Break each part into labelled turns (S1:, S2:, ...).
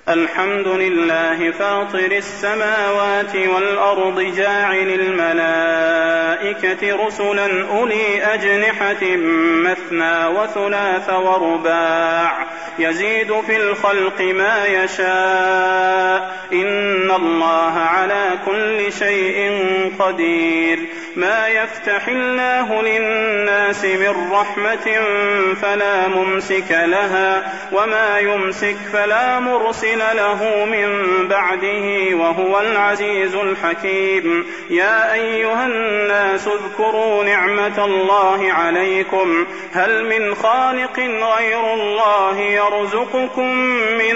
S1: الحمد لله فاطر السماوات والأرض جاعل الملائكة رسلا أولي أجنحة مثنى وثلاث ورباع يزيد في الخلق ما يشاء إن الله على كل شيء قدير. ما يفتح الله للناس من رحمة فلا ممسك لها وما يمسك فلا مرسل له من بعده وهو العزيز الحكيم. يا أيها الناس اذكروا نعمة الله عليكم هل من خالق غير الله يرزقكم من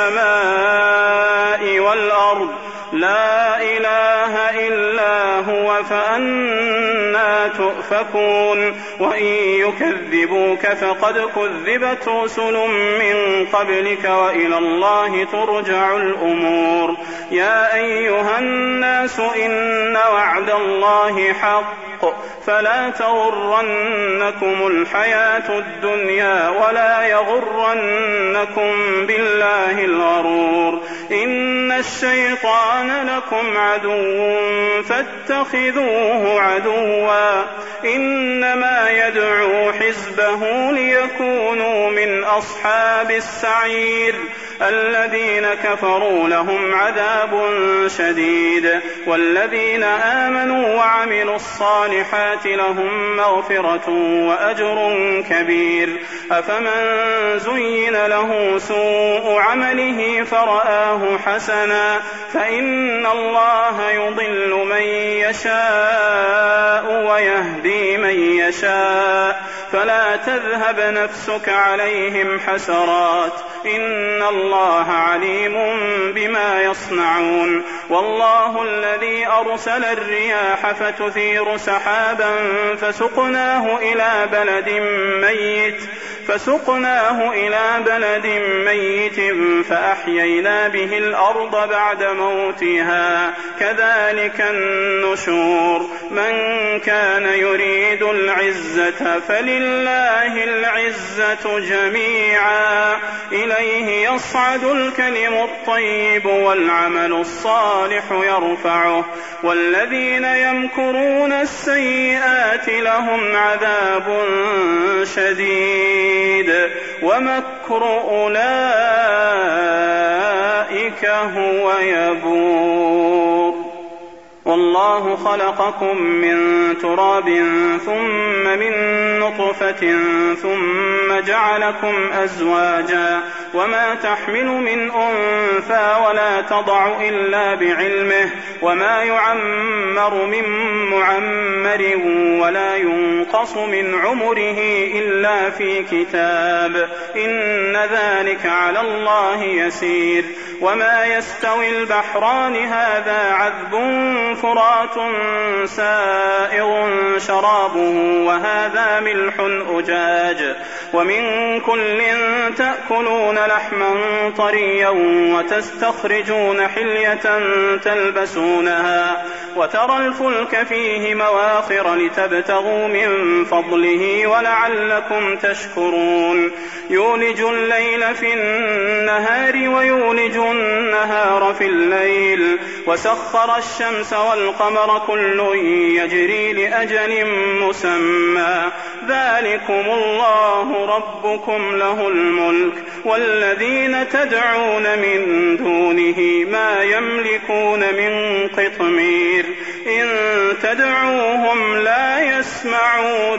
S1: السماء والأرض لا إله إلا هو فأنى تؤفكون. وإن يكذبوك فقد كذبت رسل من قبلك وإلى الله ترجع الأمور. يا أيها الناس إن وعد الله حق فلا تغرنكم الحياة الدنيا ولا يغرنكم بالله الغرور. إن الشيطان لكم عدو فاتخذوه عدوا إنما يدعو حزبه ليكونوا من أصحاب السعير. الذين كفروا لهم عذاب شديد والذين آمنوا وعملوا الصالحات لهم مغفرة وأجر كبير. أفمن زين له سوء عمله فرآه حسنا فإن الله يضل من يشاء ويهدي من يشاء فلا تذهب نفسك عليهم حسرات إن الله عليم بما يصنعون. والله الذي أرسل الرياح فتثير سحابا فسقناه إلى بلد ميت فأحيينا به الأرض بعد موتها كذلك النشور. من كان يريد العزة فلله العزة جميعا إليه يصعد الكلم الطيب والعمل الصالح يرفعه والذين يمكرون السيئات لهم عذاب شديد ومكر أولئك هو يبور. والله خلقكم من تراب ثم من نطفة ثم جعلكم أزواجا وما تحمل من أنثى ولا تضع إلا بعلمه وما يعمر من معمر ولا ينقص من عمره إلا في كتاب إن ذلك على الله يسير. وما يستوي البحران هذا عذب فرات سائغ شرابه وهذا ملح أجاج ومن كل تأكلون لحما طريا وتستخرجون حلية تلبسونها وترى الفلك فيه مواخر لتبتغوا من فضله ولعلكم تشكرون. يولج الليل في النهار ويولج النهار في الليل وسخر الشمس والقمر كل يجري لأجل مسمى ذلكم الله ربكم له الملك والذين تدعون من دونه ما يملكون من قطمير إن تدعوهم لا يسمعوا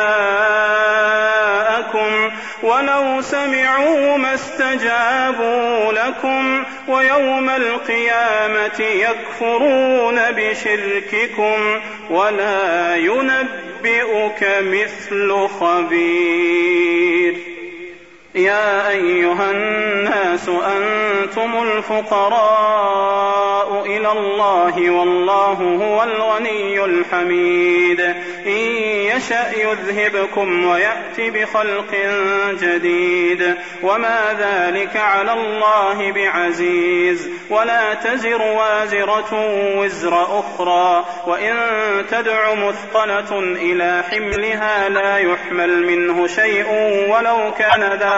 S1: دعاءكم ولو سمعوا ما استجابوا لكم ويوم القيامة يكفرون بشرككم ولا ينبئك مثل خبير. يا أيها الناس أنتم الفقراء إلى الله والله هو الغني الحميد. إن يشأ يذهبكم ويأتي بخلق جديد وما ذلك على الله بعزيز. ولا تزر وازرة وزر أخرى وإن تدع مثقلة إلى حملها لا يحمل منه شيء ولو كان ذا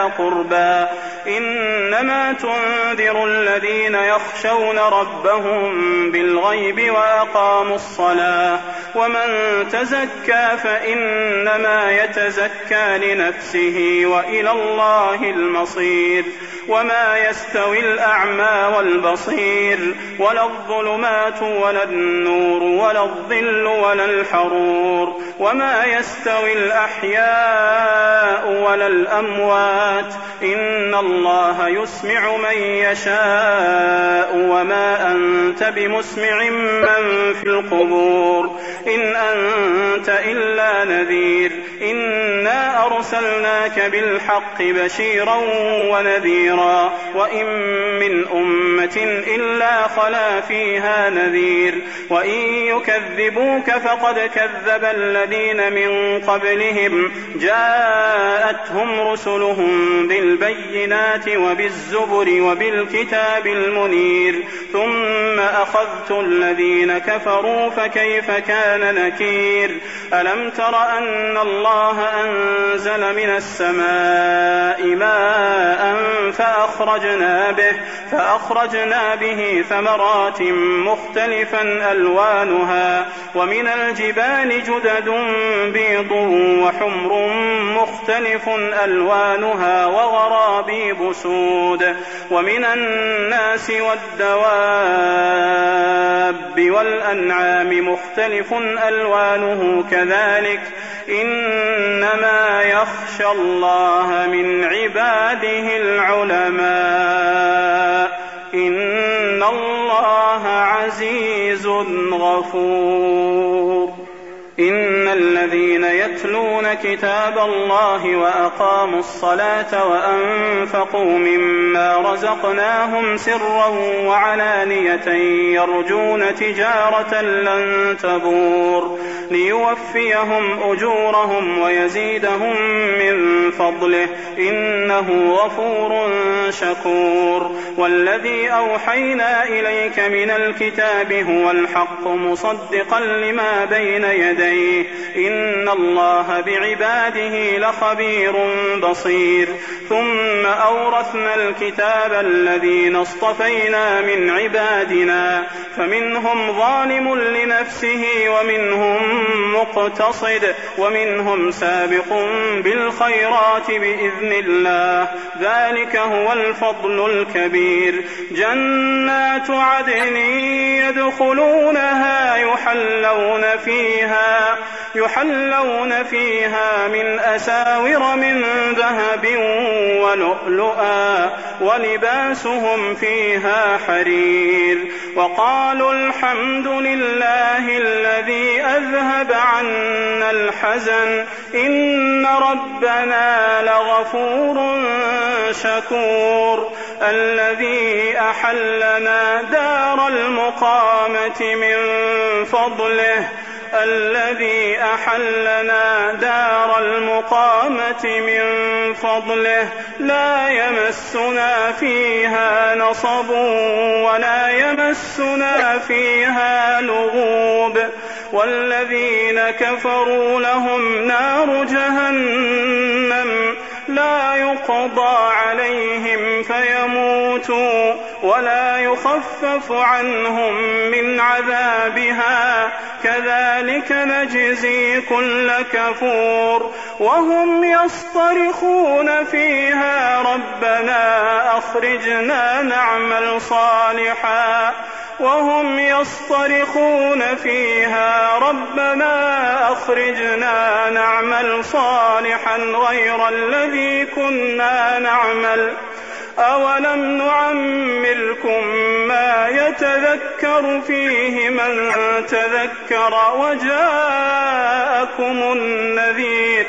S1: قربى إنما تنذر الذين يخشون ربهم بالغيب وأقاموا الصلاة ومن تزكى فإنما يتزكى لنفسه وإلى الله المصير وما يستوي الأعمى والبصير ولا الظلمات ولا النور ولا الظل ولا الحرور وما يستوي الأحياء ولا الأموات إن الله يسمع من يشاء وما أنت بمسمع من في القبور إن أنت إلا نذير إنا أرسلناك بالحق بشيرا ونذيرا وإن من أمة إلا خلا فيها نذير وإن يكذبوك فقد كذب الذين من قبلهم جاءتهم رسلهم بالبينات وبالزبر وبالكتاب المنير ثم أخذت الذين كفروا فكيف كان نكير ألم تر أن الله أنزل من السماء ماء فأخرجنا به ثمرات مختلفا ألوانها ومن الجبال جدد بيض وحمر مختلف ألوانها وغرابيب سود ومن الناس والدواب والأنعام مختلف ألوانه كذلك إنما يخشى الله من عباده العلماء إن الله عزيز غفور إن الذين يتلون كتاب الله وأقاموا الصلاة وأنفقوا مما رزقناهم سرا وعلانية يرجون تجارة لن تبور ليوفيهم أجورهم ويزيدهم من فضله إنه غفور شكور والذي أوحينا إليك من الكتاب هو الحق مصدقا لما بين يديه إن الله بعباده لخبير بصير ثم أورثنا الكتاب الذين اصطفينا من عبادنا فمنهم ظالم لنفسه ومنهم مقتصد ومنهم سابق بالخيرات بإذن الله ذلك هو الفضل الكبير جنات عدن يدخلونها يحلون فيها من أساور من ذهب ولؤلؤا ولباسهم فيها حرير وقالوا الحمد لله الذي أذهب عنا الحزن إن ربنا لغفور شكور الذي أحلنا دار المقامة من فضله لا يمسنا فيها نصب ولا يمسنا فيها لغوب والذين كفروا لهم نار جهنم لا يقضى عليهم فيموتوا ولا يخفف عنهم من عذابها كذلك نجزي كل كفور وهم يصطرخون فيها ربنا أخرجنا نعمل صالحا غير الذي كنا نعمل أولم نعمركم ما يتذكر فيه من تذكر وجاءكم النذير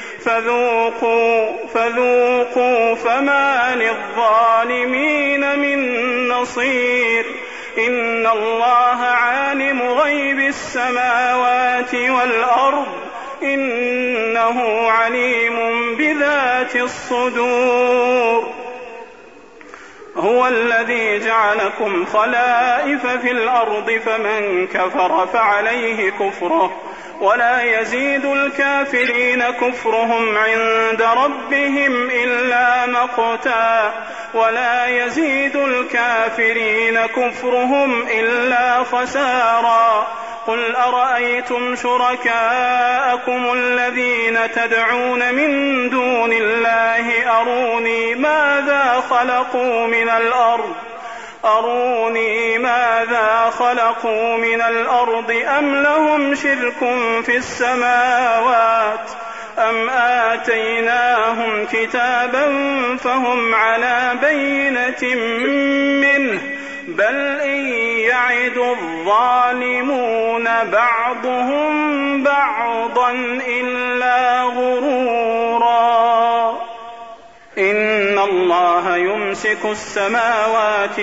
S1: فذوقوا فما للظالمين من نصير إن الله عالم غيب السماوات والأرض إنه عليم بذات الصدور هو الذي جعلكم خلائف في الأرض فمن كفر فعليه كفره ولا يزيد الكافرين كفرهم عند ربهم إلا مقتا ولا يزيد الكافرين كفرهم إلا خسارا قل أرأيتم شركاءكم الذين تدعون من دون الله أروني ماذا خلقوا من الأرض أم لهم شرك في السماوات أم آتيناهم كتابا فهم على بينة منه بل إن يعد الظالمون بعضهم بعضا إلا غرورا إن الله يمسك السماوات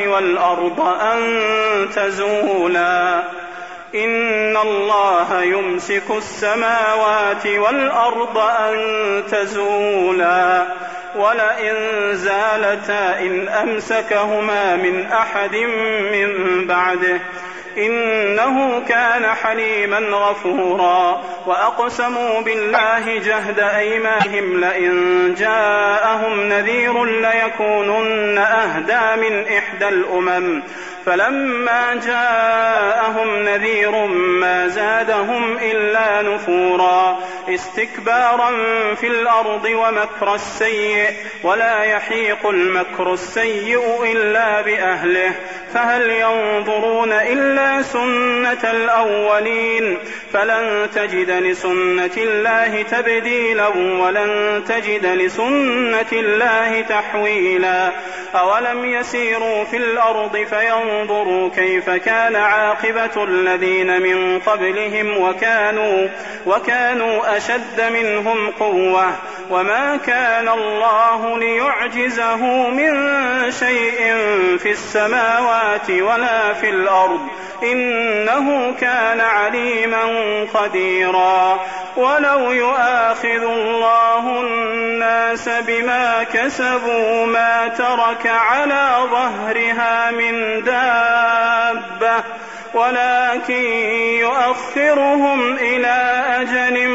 S1: والأرض أن تزولا ولئن زالتا إن أمسكهما من أحد من بعده إنه كان حليما غفورا وأقسموا بالله جهد أيمانهم لئن جاءهم نذير ليكونن أهدى من إحدى الأمم فلما جاءهم نذير ما زادهم إلا نفورا استكبارا في الأرض ومكر السيء ولا يحيق المكر السيء إلا بأهله فهل ينظرون إلا سنة الأولين فلن تجد لسنة الله تبديلا ولن تجد لسنة الله تحويلا أولم يسيروا في الأرض فينظروا كيف كان عاقبة الذين من قبلهم وكانوا أشد منهم قوة وما كان الله ليعجزه من شيء في السماوات ولا في الأرض إنه كان عليما قديرا ولو يؤاخذ الله الناس بما كسبوا ما ترك على ظهرها من دابة ولكن يؤخرهم إلى أجل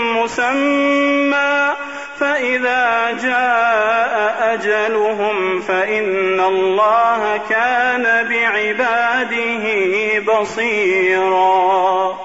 S1: مسمى فإذا جاء أجلهم فإن الله كان بعباده بصيرا.